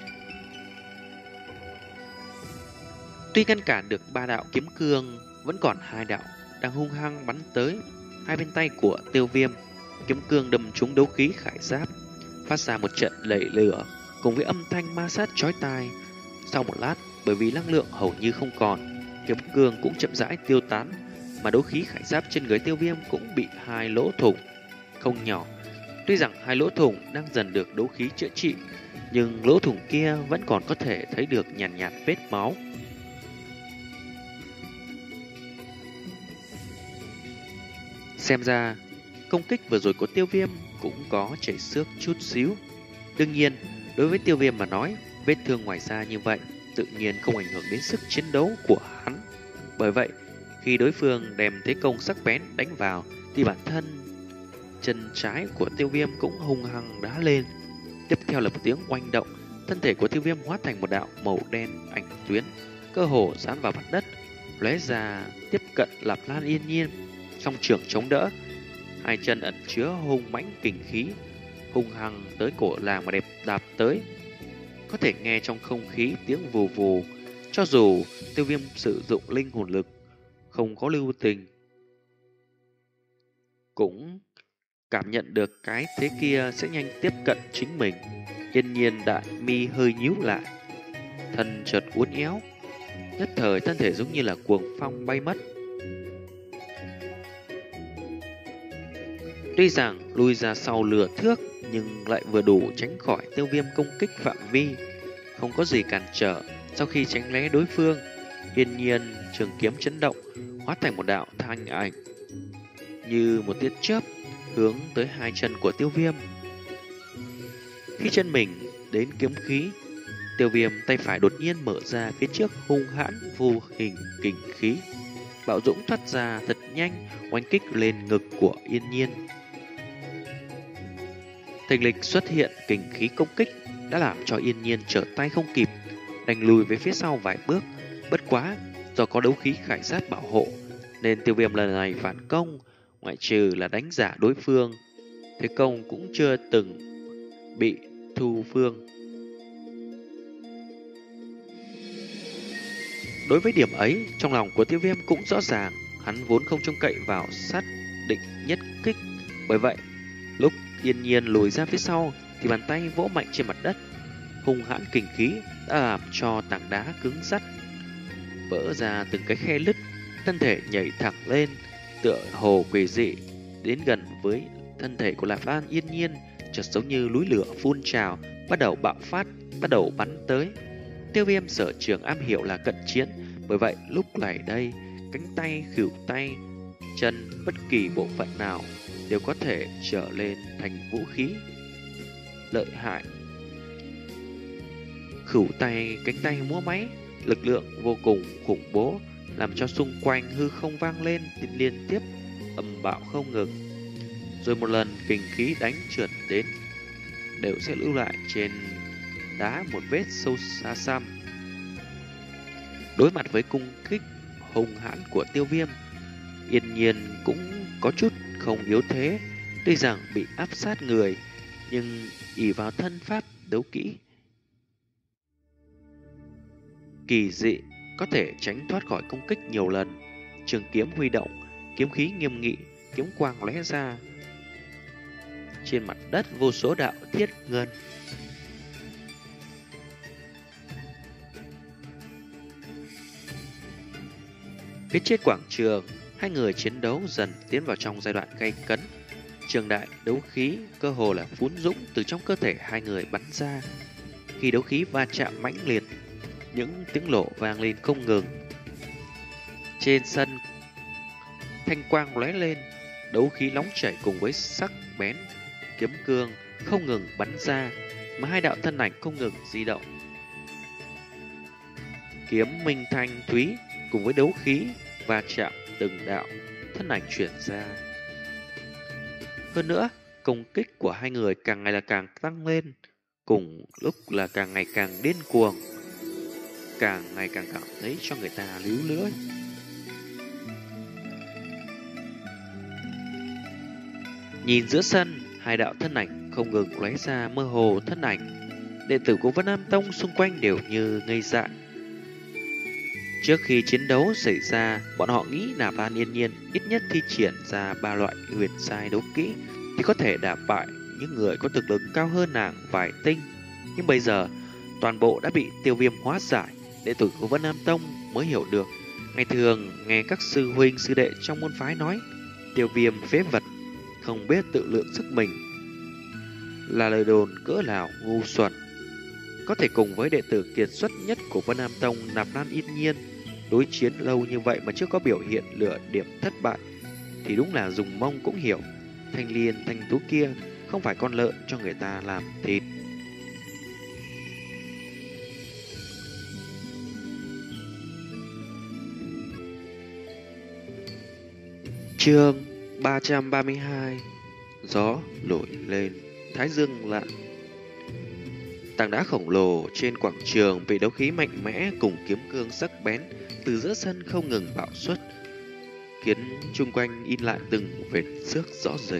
Tuy ngăn cản được ba đạo kiếm cương, vẫn còn hai đạo đang hung hăng bắn tới hai bên tay của Tiêu Viêm. Kiếm cương đâm trúng đấu khí khải giáp, phát ra một trận lẩy lửa cùng với âm thanh ma sát chói tai. Sau một lát, bởi vì năng lượng hầu như không còn, kiếm cương cũng chậm rãi tiêu tán, mà đấu khí khải giáp trên người Tiêu Viêm cũng bị hai lỗ thủng không nhỏ. Tuy rằng hai lỗ thủng đang dần được đấu khí chữa trị, nhưng lỗ thủng kia vẫn còn có thể thấy được nhàn nhạt, nhạt vết máu. Xem ra, công kích vừa rồi của Tiêu Viêm cũng có chảy xước chút xíu. Đương nhiên, đối với Tiêu Viêm mà nói, vết thương ngoài da như vậy tự nhiên không ảnh hưởng đến sức chiến đấu của hắn. Bởi vậy, khi đối phương đem thế công sắc bén đánh vào, thì bản thân chân trái của Tiêu Viêm cũng hung hăng đá lên. Tiếp theo là một tiếng oanh động, thân thể của Tiêu Viêm hóa thành một đạo màu đen ảnh tuyến, cơ hồ dán vào mặt đất, lóe ra tiếp cận Lạp Lan yên nhiên. Song trưởng chống đỡ, hai chân ẩn chứa hung mãnh kình khí, hung hăng tới cổ làng mà đẹp đạp tới. Có thể nghe trong không khí tiếng vù vù, Cho dù Tiêu Viêm sử dụng linh hồn lực không có lưu tình, cũng cảm nhận được cái thế kia sẽ nhanh tiếp cận chính mình. Yên nhiên đại mi hơi nhíu lại, thân chợt uốn éo, nhất thời thân thể giống như là cuồng phong bay mất. Tuy rằng lui ra sau lửa thước, nhưng lại vừa đủ tránh khỏi Tiêu Viêm công kích phạm vi, không có gì cản trở. Sau khi tránh né đối phương, yên nhiên trường kiếm chấn động, hóa thành một đạo thanh ảnh, như một tia chớp hướng tới hai chân của Tiêu Viêm. Khi chân mình đến kiếm khí, Tiêu Viêm tay phải đột nhiên mở ra phía trước, hung hãn vô hình kình khí bạo dũng thoát ra thật nhanh, oanh kích lên ngực của Yên Nhiên. Thình lình xuất hiện kình khí công kích đã làm cho Yên Nhiên trở tay không kịp, đành lùi về phía sau vài bước. Bất quá, do có đấu khí khải sát bảo hộ, nên Tiêu Viêm lần này phản công, ngoại trừ là đánh giả đối phương, thế công cũng chưa từng bị thu phương. Đối với điểm ấy, trong lòng của Tiêu Viêm cũng rõ ràng, hắn vốn không trông cậy vào sát định nhất kích. Bởi vậy, lúc Yên Nhiên lùi ra phía sau, thì bàn tay vỗ mạnh trên mặt đất, hung hãn kình khí đã làm cho tảng đá cứng rắt vỡ ra từng cái khe lứt, thân thể nhảy thẳng lên, tựa hồ quỷ dị đến gần với thân thể của Lạp Lan Yên Nhiên, chợt giống như núi lửa phun trào, bắt đầu bạo phát, bắt đầu bắn tới. Tiêu Viêm sở trường am hiểu là cận chiến, bởi vậy lúc này đây, cánh tay, khuỷu tay, chân, bất kỳ bộ phận nào đều có thể trở lên thành vũ khí lợi hại. Khuỷu tay, cánh tay múa máy, lực lượng vô cùng khủng bố, làm cho xung quanh hư không vang lên liên tiếp ầm bạo không ngừng. Rồi một lần kình khí đánh trượt đến, đều sẽ lưu lại trên đá một vết sâu xa xăm. Đối mặt với cung kích hung hãn của Tiêu Viêm, Yên Nhiên cũng có chút không yếu thế. Tuy rằng bị áp sát người, nhưng ỷ vào thân pháp đấu kỹ kỳ dị, có thể tránh thoát khỏi công kích nhiều lần. Trường kiếm huy động, kiếm khí nghiêm nghị, kiếm quang lóe ra. Trên mặt đất vô số đạo thiết ngân. Phía trên quảng trường, hai người chiến đấu dần tiến vào trong giai đoạn gay cấn. Trường đại đấu khí cơ hồ là phún dũng từ trong cơ thể hai người bắn ra. Khi đấu khí va chạm mãnh liệt, những tiếng nổ vang lên không ngừng. Trên sân, thanh quang lóe lên, đấu khí nóng chảy cùng với sắc bén kiếm cương không ngừng bắn ra, mà hai đạo thân ảnh không ngừng di động. Kiếm minh thanh thúy cùng với đấu khí va chạm, từng đạo thân ảnh chuyển ra. Hơn nữa, công kích của hai người càng ngày là càng tăng lên, cùng lúc là càng ngày càng điên cuồng, càng ngày càng cảm thấy cho người ta líu lưỡi. Nhìn giữa sân, hai đạo thân ảnh không ngừng lóe ra mơ hồ thân ảnh. Đệ tử của Vân Nam Tông xung quanh đều như ngây dại. Trước khi chiến đấu xảy ra, bọn họ nghĩ là Van Yên Nhiên ít nhất thi triển ra ba loại huyền sai đấu kỹ thì có thể đả bại những người có thực lực cao hơn nàng vài tinh. Nhưng bây giờ, toàn bộ đã bị Tiêu Viêm hóa giải. Đệ tử của Vân Nam Tông mới hiểu được. Ngày thường nghe các sư huynh sư đệ trong môn phái nói Tiêu Viêm phế vật, không biết tự lượng sức mình, là lời đồn cỡ nào ngu xuẩn. Có thể cùng với đệ tử kiệt xuất nhất của Vân Nam Tông Nạp Lan Yên Nhiên đối chiến lâu như vậy mà chưa có biểu hiện lửa điểm thất bại, thì đúng là dùng mông cũng hiểu. Thanh Liên thanh tú kia không phải con lợn cho người ta làm thịt. Chương ba trăm ba mươi hai. Gió nổi lên, thái dương lặn. Tảng đá khổng lồ trên quảng trường bị đấu khí mạnh mẽ cùng kiếm cương sắc bén từ giữa sân không ngừng bạo xuất, khiến chung quanh in lại từng vệt xước rõ rệt.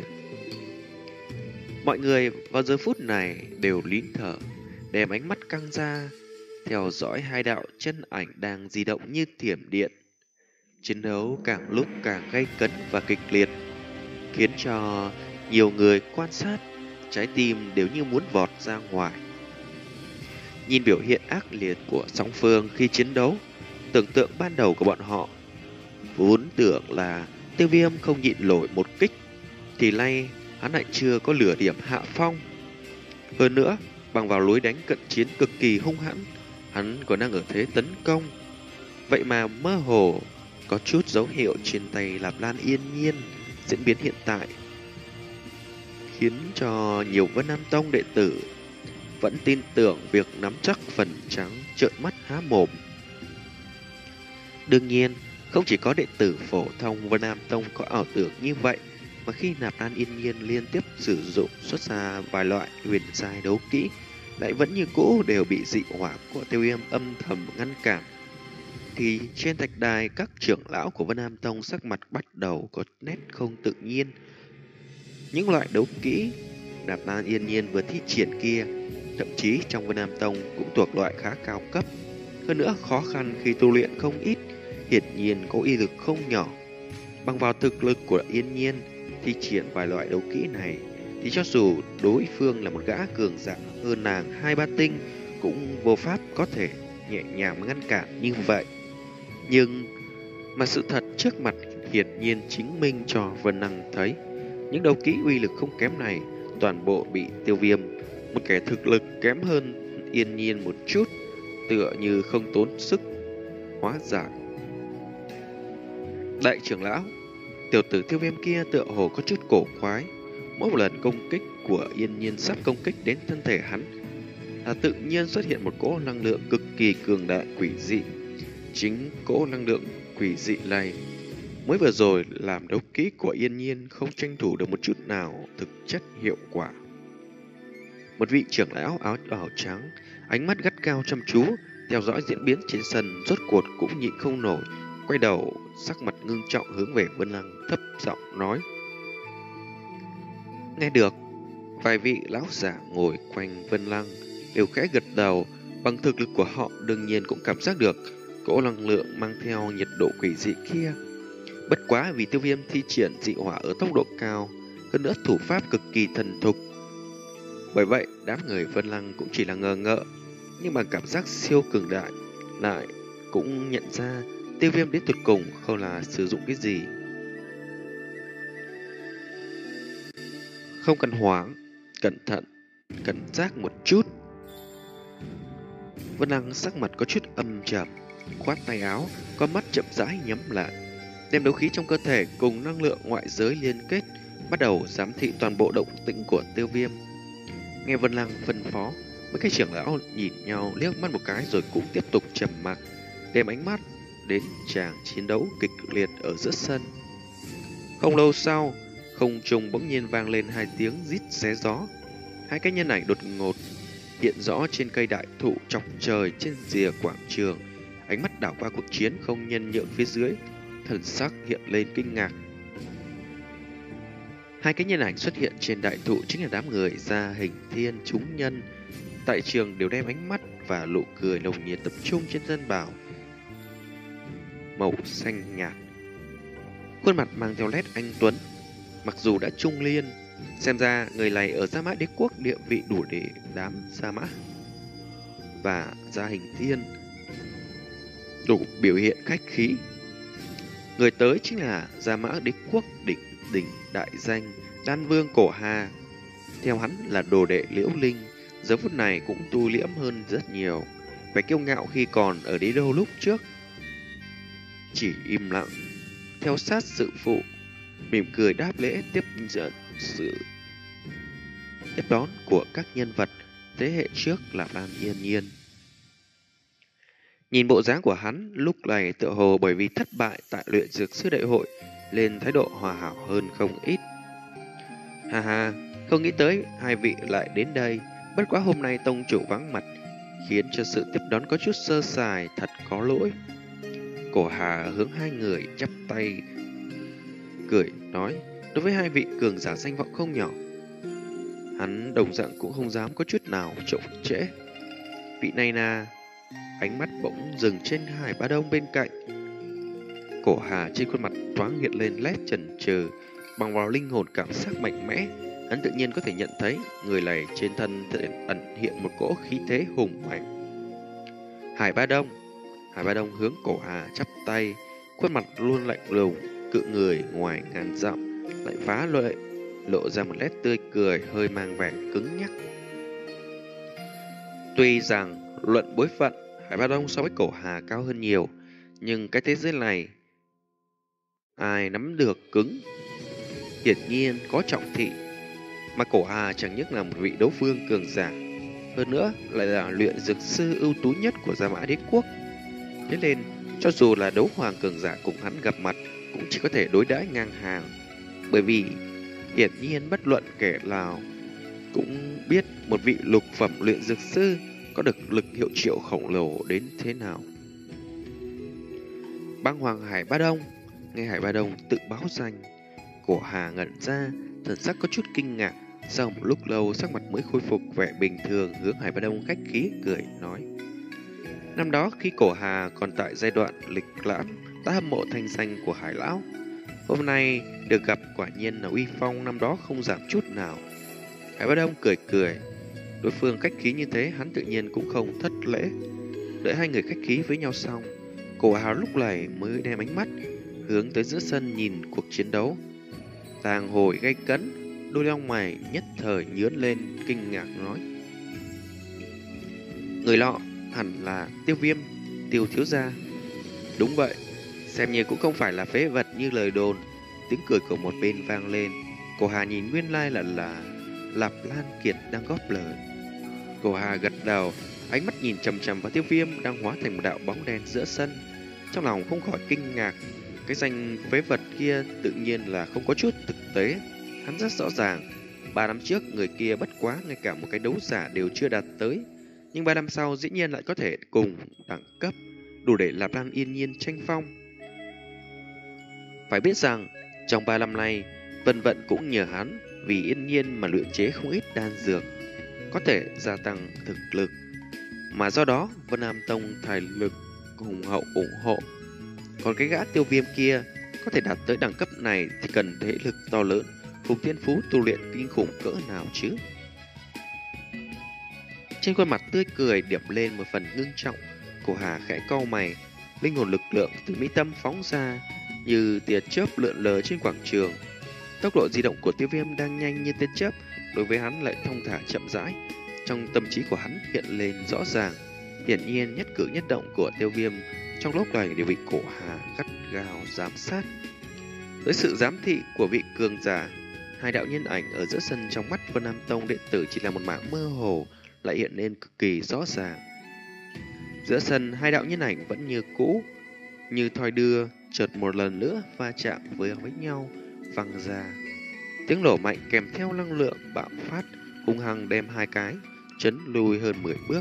Mọi người vào giờ phút này đều nín thở, đem ánh mắt căng ra. theo dõi hai đạo chân ảnh đang di động như thiểm điện. Chiến đấu càng lúc càng gay cấn và kịch liệt, khiến cho nhiều người quan sát trái tim đều như muốn vọt ra ngoài. Nhìn biểu hiện ác liệt của song phương khi chiến đấu, tưởng tượng ban đầu của bọn họ vốn tưởng là Tiêu Viêm không nhịn nổi một kích, thì nay hắn lại chưa có lửa điểm hạ phong. Hơn nữa, bằng vào lối đánh cận chiến cực kỳ hung hãn, hắn còn đang ở thế tấn công. Vậy mà mơ hồ có chút dấu hiệu trên tay Lạp Lan Yên Nhiên diễn biến hiện tại, khiến cho nhiều Vân Nam Tông đệ tử vẫn tin tưởng việc nắm chắc phần trắng, trợn mắt há mồm. Đương nhiên, không chỉ có đệ tử phổ thông Vân Nam Tông có ảo tưởng như vậy, mà khi Nạp Lan Yên Nhiên liên tiếp sử dụng xuất ra vài loại huyền giai đấu kỹ, lại vẫn như cũ đều bị dị hỏa của Tiêu Viêm âm thầm ngăn cản, thì trên thạch đài các trưởng lão của Vân Nam Tông sắc mặt bắt đầu có nét không tự nhiên. Những loại đấu kỹ Nạp Lan Yên Nhiên vừa thi triển kia, thậm chí trong Vân Nam Tông cũng thuộc loại khá cao cấp, hơn nữa khó khăn khi tu luyện không ít, hiển nhiên có uy lực không nhỏ. Bằng vào thực lực của Yên Nhiên thi triển vài loại đấu kỹ này, thì cho dù đối phương là một gã cường giả hơn nàng hai ba tinh, cũng vô pháp có thể nhẹ nhàng ngăn cản như vậy. Nhưng mà sự thật trước mặt hiển nhiên chứng minh cho Vân Năng thấy, những đấu kỹ uy lực không kém này toàn bộ bị Tiêu Viêm, một kẻ thực lực kém hơn Yên Nhiên một chút, tựa như không tốn sức hóa giải. Đại trưởng lão, tiểu tử Tiêu Viêm kia tựa hồ có chút cổ quái. Mỗi một lần công kích của Yên Nhiên sắp công kích đến thân thể hắn, là tự nhiên xuất hiện một cỗ năng lượng cực kỳ cường đại quỷ dị. Chính cỗ năng lượng quỷ dị này mới vừa rồi làm đấu kỹ của Yên Nhiên không tranh thủ được một chút nào thực chất hiệu quả. Một vị trưởng lão áo đỏ trắng, ánh mắt gắt cao chăm chú theo dõi diễn biến trên sân, rốt cuộc cũng nhịn không nổi, quay đầu sắc mặt ngưng trọng hướng về Vân Lăng thấp giọng nói. Nghe được, vài vị lão giả ngồi quanh Vân Lăng đều khẽ gật đầu. Bằng thực lực của họ đương nhiên cũng cảm giác được cỗ năng lượng mang theo nhiệt độ quỷ dị kia. Bất quá vì Tiêu Viêm thi triển dị hỏa ở tốc độ cao, hơn nữa thủ pháp cực kỳ thần thục, bởi vậy đám người Vân Lăng cũng chỉ là ngờ ngợ. Nhưng mà cảm giác siêu cường đại lại cũng nhận ra Tiêu Viêm đến tuyệt cùng không là sử dụng cái gì. Không cần hoảng, cẩn thận, cảnh giác một chút. Vân Lăng sắc mặt có chút âm trầm, khoát tay áo, con mắt chậm rãi nhắm lại, đem đấu khí trong cơ thể cùng năng lượng ngoại giới liên kết, bắt đầu giám thị toàn bộ động tĩnh của Tiêu Viêm. Nghe Vân Lăng phân phó, mấy cái trưởng lão nhìn nhau liếc mắt một cái rồi cũng tiếp tục trầm mặc, đem ánh mắt đến tràng chiến đấu kịch liệt ở giữa sân. Không lâu sau, không trung bỗng nhiên vang lên hai tiếng rít xé gió. Hai cái nhân ảnh đột ngột hiện rõ trên cây đại thụ chọc trời trên rìa quảng trường. Ánh mắt đảo qua cuộc chiến không nhân nhượng phía dưới, thần sắc hiện lên kinh ngạc. Hai cái nhân ảnh xuất hiện trên đại thụ chính là đám người gia hình thiên chúng nhân. Tại trường đều đem ánh mắt và nụ cười nồng nhiệt tập trung trên dân bảo màu xanh nhạt. Khuôn mặt mang theo nét anh tuấn, mặc dù đã trung niên, xem ra người này ở Gia Mã Đế Quốc địa vị đủ để đám Gia Mã và Gia Hình Thiên đủ biểu hiện khách khí. Người tới chính là Gia Mã Đế Quốc đỉnh đỉnh đại danh Đan Vương Cổ Hà. Theo hắn là đồ đệ Liễu Linh, giờ phút này cũng tu liễm hơn rất nhiều, phải kiêu ngạo khi còn ở đế đô lúc trước. Chỉ im lặng theo sát sự phụ, mỉm cười đáp lễ tiếp dẫn sự tiếp đón của các nhân vật thế hệ trước là Lan Yên Nhiên. Nhìn bộ dáng của hắn lúc này tựa hồ bởi vì thất bại tại luyện dược sư đại hội lên thái độ hòa hảo hơn không ít. Ha ha, không nghĩ tới hai vị lại đến đây, bất quá hôm nay tông chủ vắng mặt khiến cho sự tiếp đón có chút sơ sài, thật có lỗi. Cổ Hà hướng hai người chắp tay cười nói, đối với hai vị cường giả danh vọng không nhỏ, hắn đồng dạng cũng không dám có chút nào chậm trễ. Vị này là ánh mắt bỗng dừng trên Hải Bá Đông bên cạnh. Cổ Hà trên khuôn mặt thoáng hiện lên nét chần chừ, bằng vào linh hồn cảm giác mạnh mẽ, hắn tự nhiên có thể nhận thấy người này trên thân ẩn hiện một cỗ khí thế hùng mạnh. Hải Bá Đông, Hải Bá Đông hướng Cổ Hà chắp tay, khuôn mặt luôn lạnh lùng, cự người ngoài ngàn dặm, lại phá lợi, lộ ra một nét tươi cười hơi mang vẻ cứng nhắc. Tuy rằng luận bối phận, Hải Bá Đông so với Cổ Hà cao hơn nhiều, nhưng cái thế giới này ai nắm được cứng, hiển nhiên có trọng thị. Mà Cổ Hà chẳng nhất là một vị đấu vương cường giả, hơn nữa lại là luyện dược sư ưu tú nhất của Gia Mã Đế Quốc. Thế nên, cho dù là đấu hoàng cường giả cùng hắn gặp mặt, cũng chỉ có thể đối đãi ngang hàng. Bởi vì, hiển nhiên bất luận kẻ nào cũng biết một vị lục phẩm luyện dược sư có được lực hiệu triệu khổng lồ đến thế nào. Băng Hoàng Hải Bá Đông, nghe Hải Bá Đông tự báo danh, Cổ Hà ngẩn ra, thần sắc có chút kinh ngạc. Sau một lúc lâu, sắc mặt mới khôi phục vẻ bình thường, hướng Hải Bá Đông khách khí cười nói: năm đó khi Cổ Hà còn tại giai đoạn lịch lãm, ta hâm mộ thanh danh của Hải lão. Hôm nay được gặp quả nhiên là uy phong năm đó không giảm chút nào. Hải Bá Đông cười cười, đối phương khách khí như thế, hắn tự nhiên cũng không thất lễ. Đợi hai người khách khí với nhau xong, Cổ Hà lúc này mới đem ánh mắt hướng tới giữa sân nhìn cuộc chiến đấu. Tàng hồi gay cấn, đôi lông mày nhất thời nhướng lên kinh ngạc nói: người lọ hẳn là Tiêu Viêm, Tiêu thiếu gia. Đúng vậy, xem như cũng không phải là phế vật như lời đồn. Tiếng cười của một bên vang lên. Cổ Hà nhìn nguyên lai là là Lạp Lan Kiệt đang góp lời. Cổ Hà gật đầu, ánh mắt nhìn chằm chằm vào Tiêu Viêm đang hóa thành một đạo bóng đen giữa sân. Trong lòng không khỏi kinh ngạc, cái danh phế vật kia tự nhiên là không có chút thực tế. Hắn rất rõ ràng, ba năm trước người kia bất quá ngay cả một cái đấu giả đều chưa đạt tới, nhưng ba năm sau dĩ nhiên lại có thể cùng đẳng cấp, đủ để Lạp Lan yên nhiên tranh phong. Phải biết rằng, trong ba năm nay, Vân Vận cũng nhờ hắn vì yên nhiên mà luyện chế không ít đan dược, có thể gia tăng thực lực. Mà do đó, Vân Nam Tông tài lực hùng hậu ủng hộ. Còn cái gã Tiêu Viêm kia có thể đạt tới đẳng cấp này thì cần thể lực to lớn, cùng thiên phú tu luyện kinh khủng cỡ nào chứ. Trên khuôn mặt tươi cười điểm lên một phần ngưng trọng, Cổ Hà khẽ cau mày, linh hồn lực lượng từ mi tâm phóng ra như tia chớp lượn lờ trên quảng trường. Tốc độ di động của Tiêu Viêm đang nhanh như tia chớp, đối với hắn lại thong thả chậm rãi. Trong tâm trí của hắn hiện lên rõ ràng, hiển nhiên nhất cử nhất động của Tiêu Viêm trong lúc này đều bị Cổ Hà gắt gao giám sát. Dưới sự giám thị của vị cường giả, hai đạo nhân ảnh ở giữa sân trong mắt Vân Nam Tông đệ tử chỉ là một mảng mơ hồ, lại hiện lên cực kỳ rõ ràng. Giữa sân, hai đạo nhân ảnh vẫn như cũ, như thoi đưa, chợt một lần nữa va chạm với với nhau, văng ra. Tiếng nổ mạnh kèm theo năng lượng bạo phát, hung hăng đem hai cái chấn lùi hơn mười bước.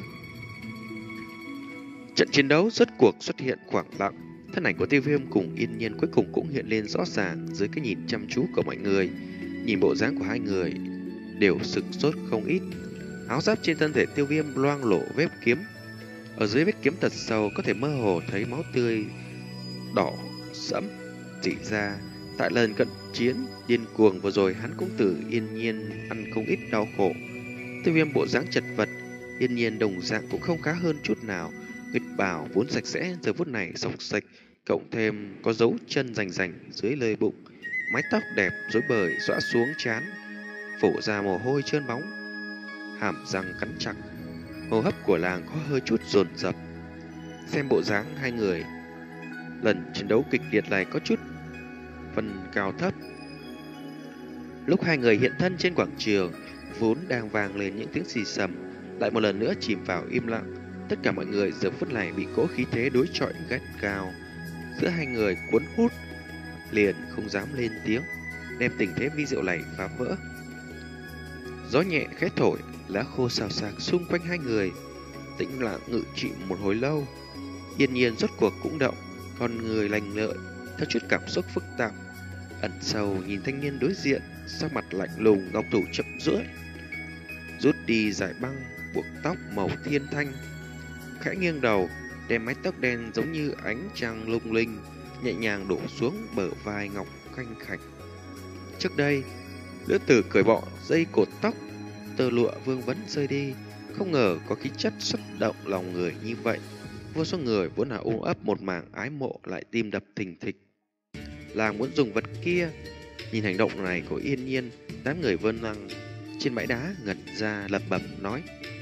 Trận chiến đấu rốt cuộc xuất hiện khoảng lặng, thân ảnh của Tiêu Viêm cùng Yên Nhiên cuối cùng cũng hiện lên rõ ràng dưới cái nhìn chăm chú của mọi người. Nhìn bộ dáng của hai người đều sửng sốt không ít. Áo giáp trên thân thể Tiêu Viêm loang lổ vết kiếm, ở dưới vết kiếm thật sâu có thể mơ hồ thấy máu tươi đỏ sẫm rỉ ra. Tại lần cận chiến điên cuồng vừa rồi, hắn cũng từ Yên Nhiên ăn không ít đau khổ. Tiêu Viêm bộ dáng chật vật, Yên Nhiên đồng dạng cũng không khá hơn chút nào. Huyết bào vốn sạch sẽ giờ phút này sộc sạch, cộng thêm có dấu chân rành rành dưới lơi bụng, mái tóc đẹp rối bời xõa xuống trán, phủ ra mồ hôi trơn bóng, hàm răng cắn chặt, hô hấp của làng có hơi chút dồn dập. Xem bộ dáng hai người lần chiến đấu kịch liệt này có chút phần cao thấp. Lúc hai người hiện thân trên quảng trường, vốn đang vang lên những tiếng xì xầm, lại một lần nữa chìm vào im lặng. Tất cả mọi người giờ phút này bị cỗ khí thế đối chọi gắt cao giữa hai người cuốn hút, liền không dám lên tiếng, đem tình thế vi diệu này phá vỡ. Gió nhẹ khẽ thổi, lá khô xào xạc xung quanh hai người, tĩnh lặng ngự trị một hồi lâu. Yên Nhiên rốt cuộc cũng động, con người lành lợi, theo chút cảm xúc phức tạp, ẩn sâu nhìn thanh niên đối diện, sắc mặt lạnh lùng, ngọc thủ chậm rãi rút đi giải băng buộc tóc màu thiên thanh, khẽ nghiêng đầu, đem mái tóc đen giống như ánh trăng lung linh, nhẹ nhàng đổ xuống bờ vai ngọc khanh khạch. Trước đây, nữ tử cởi bỏ dây cột tóc, tơ lụa vương vấn rơi đi, không ngờ có khí chất xuất động lòng người như vậy. Vô số người vốn là ôm ấp một mảng ái mộ lại tim đập thình thịch. Làng muốn dùng vật kia. Nhìn hành động này của Yên Nhiên, đám người Vân Lăng trên bãi đá ngẩn ra lẩm bẩm nói: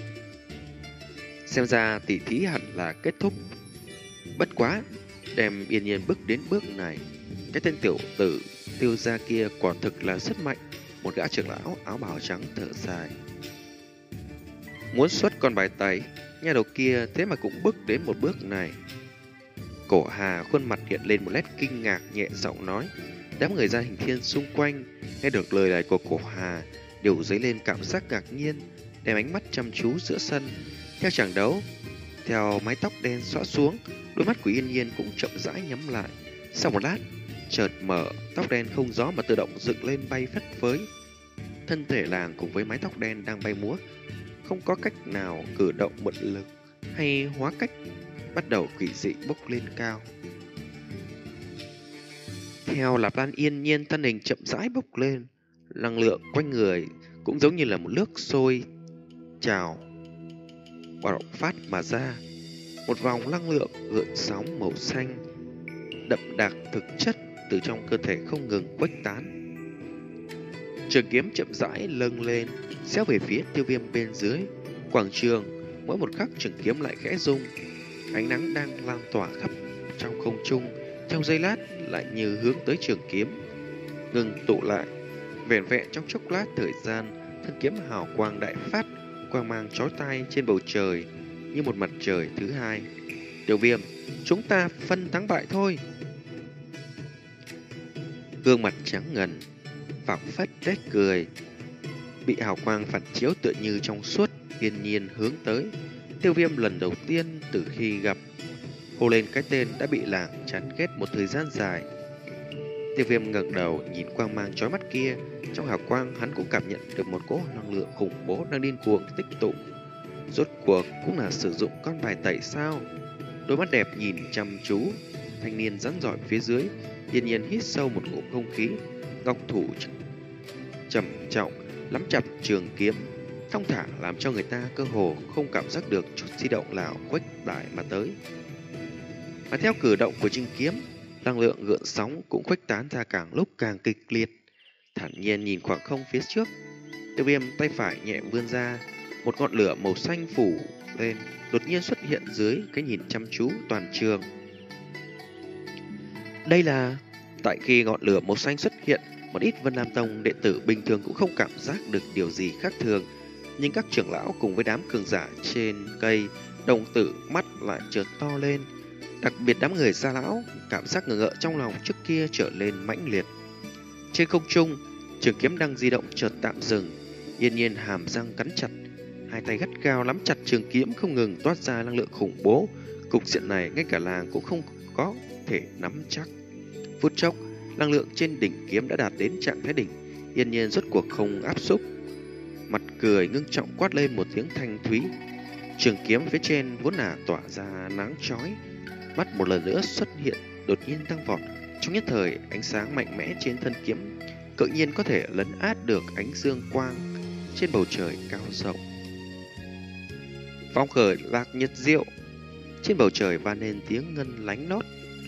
xem ra tỷ thí hẳn là kết thúc. Bất quá, đem Yên Nhiên bước đến bước này, cái tên tiểu tử Tiêu gia kia quả thực là rất mạnh. Một gã trưởng lão áo bào trắng thở dài: muốn xuất con bài tẩy, nhà đầu kia thế mà cũng bước đến một bước này. Cổ Hà khuôn mặt hiện lên một nét kinh ngạc, nhẹ giọng nói. Đám người gia hình thiên xung quanh nghe được lời này của Cổ Hà đều dấy lên cảm giác ngạc nhiên, đem ánh mắt chăm chú giữa sân. Theo chàng đấu, theo mái tóc đen xõa xuống, đôi mắt của Yên Nhiên cũng chậm rãi nhắm lại. Sau một lát, chợt mở, tóc đen không gió mà tự động dựng lên bay phất phới. Thân thể làng cùng với mái tóc đen đang bay múa, không có cách nào cử động mượn lực hay hóa cách, bắt đầu quỷ dị bốc lên cao. Theo Lạp Lan Yên Nhiên thân hình chậm rãi bốc lên, năng lượng quanh người cũng giống như là một nước sôi trào bạo phát mà ra. Một vòng năng lượng gợn sóng màu xanh đậm đặc thực chất từ trong cơ thể không ngừng khuếch tán. Trường kiếm chậm rãi lâng lên, xéo về phía Tiêu Viêm bên dưới quảng trường. Mỗi một khắc trường kiếm lại khẽ rung, ánh nắng đang lan tỏa khắp trong không trung, trong giây lát lại như hướng tới trường kiếm, ngừng tụ lại. Vẹn vẹn trong chốc lát thời gian, thân kiếm hào quang đại phát, quang mang chói tai trên bầu trời như một mặt trời thứ hai. Tiêu Viêm, chúng ta phân thắng bại thôi. Gương mặt trắng ngần, phảng phất rét cười, bị hào quang phản chiếu tựa như trong suốt, Yên Nhiên hướng tới. Tiêu Viêm lần đầu tiên từ khi gặp, hô lên cái tên đã bị làng chán ghét một thời gian dài. Tiêu Viêm ngẩng đầu nhìn quang mang chói mắt kia, trong hào quang hắn cũng cảm nhận được một cỗ năng lượng khủng bố đang điên cuồng tích tụ. Rốt cuộc cũng là sử dụng con bài tẩy sao? Đôi mắt đẹp nhìn chăm chú thanh niên rắn giỏi phía dưới, Yên Nhiên hít sâu một ngụm không khí, ngọc thủ trầm trọng nắm chặt trường kiếm, thong thả làm cho người ta cơ hồ không cảm giác được chút di động nào khuếch đại mà tới. Mà theo cử động của trường kiếm, năng lượng gợn sóng cũng khuếch tán ra càng lúc càng kịch liệt. Thản nhiên nhìn khoảng không phía trước, Tiêu Viêm tay phải nhẹ vươn ra, một ngọn lửa màu xanh phủ lên, đột nhiên xuất hiện dưới cái nhìn chăm chú toàn trường. Đây là... Tại khi ngọn lửa màu xanh xuất hiện, một ít Vân Nam Tông đệ tử bình thường cũng không cảm giác được điều gì khác thường, nhưng các trưởng lão cùng với đám cường giả trên cây đồng tử mắt lại chợt to lên. Đặc biệt đám người gia lão, cảm giác ngờ ngợ trong lòng trước kia trở lên mãnh liệt. Trên không trung, trường kiếm đang di động chợt tạm dừng. Yên Nhiên hàm răng cắn chặt, hai tay gắt gao nắm chặt trường kiếm, không ngừng toát ra năng lượng khủng bố. Cục diện này ngay cả làng cũng không có thể nắm chắc. Phút chốc, năng lượng trên đỉnh kiếm đã đạt đến trạng thái đỉnh. Yên Nhiên rốt cuộc không áp xúc, mặt cười ngưng trọng quát lên một tiếng thanh thúy. Trường kiếm phía trên vốn là tỏa ra nắng chói, mắt một lần nữa xuất hiện đột nhiên tăng vọt. Trong nhất thời, ánh sáng mạnh mẽ trên thân kiếm tự nhiên có thể lấn át được ánh dương quang trên bầu trời cao rộng. Phong khởi lạc nhật diệu, trên bầu trời vang lên tiếng ngân lánh nót.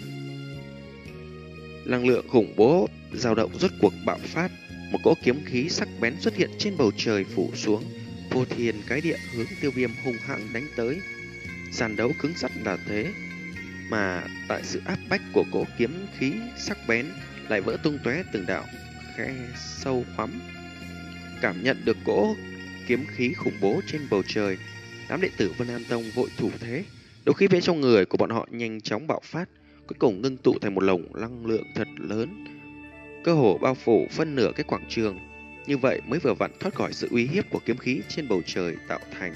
Năng lượng khủng bố dao động rốt cuộc bạo phát, một cỗ kiếm khí sắc bén xuất hiện trên bầu trời phủ xuống, vô thiên cái địa hướng Tiêu Viêm hung hãn đánh tới. Sàn đấu cứng rắn là thế, mà tại sự áp bách của cỗ kiếm khí sắc bén lại vỡ tung tóe từng đạo khe sâu hoắm. Cảm nhận được cỗ kiếm khí khủng bố trên bầu trời, đám đệ tử Vân Nam Tông vội thủ thế, đấu khí bên trong người của bọn họ nhanh chóng bạo phát, cuối cùng ngưng tụ thành một lồng năng lượng thật lớn, cơ hồ bao phủ phân nửa cái quảng trường. Như vậy mới vừa vặn thoát khỏi sự uy hiếp của kiếm khí trên bầu trời tạo thành.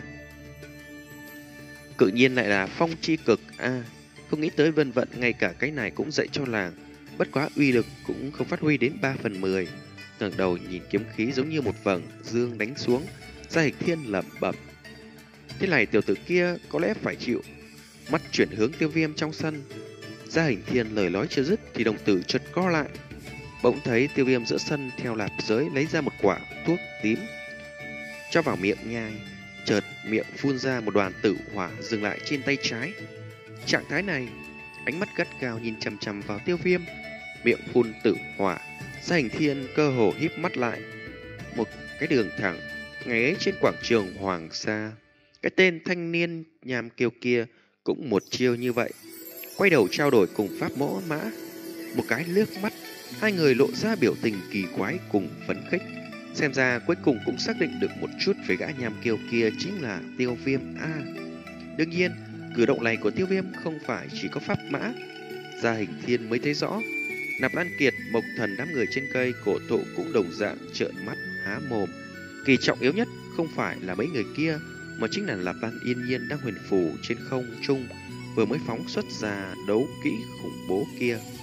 Tự nhiên lại là phong chi cực a, à, không nghĩ tới Vân Vận ngay cả cái này cũng dạy cho làng, bất quá uy lực cũng không phát huy đến ba phần mười. Ngẩng đầu nhìn kiếm khí giống như một vầng dương đánh xuống, Gia Hịch Thiên lẩm bẩm: thế này tiểu tử kia có lẽ phải chịu Mắt chuyển hướng Tiêu Viêm trong sân. Gia Hình Thiên lời nói chưa dứt thì đồng tử chợt co lại. Bỗng thấy Tiêu Viêm giữa sân theo lạp giới lấy ra một quả thuốc tím, cho vào miệng nhai. Chợt miệng phun ra một đoàn tử hỏa dừng lại trên tay trái. Trạng thái này, ánh mắt gắt gao nhìn chằm chằm vào Tiêu Viêm, miệng phun tử hỏa. Gia Hình Thiên cơ hồ híp mắt lại. Một cái đường thẳng, ngày ấy trên quảng trường Hoàng Sa, cái tên thanh niên nham kiêu kia cũng một chiêu như vậy. Quay đầu trao đổi cùng Pháp Mỗ Mã một cái liếc mắt, hai người lộ ra biểu tình kỳ quái cùng phấn khích. Xem ra cuối cùng cũng xác định được một chút về gã nham kiêu kia chính là Tiêu Viêm A. Đương nhiên, cử động này của Tiêu Viêm không phải chỉ có Pháp Mã, Gia Hình Thiên mới thấy rõ. Nạp Lan Kiệt, Mộc Thần đám người trên cây cổ thụ cũng đồng dạng trợn mắt há mồm. Kỳ trọng yếu nhất không phải là mấy người kia, mà chính là Nạp Lan Yên Nhiên đang huyền phù trên không trung vừa mới phóng xuất ra đấu kỹ khủng bố kia.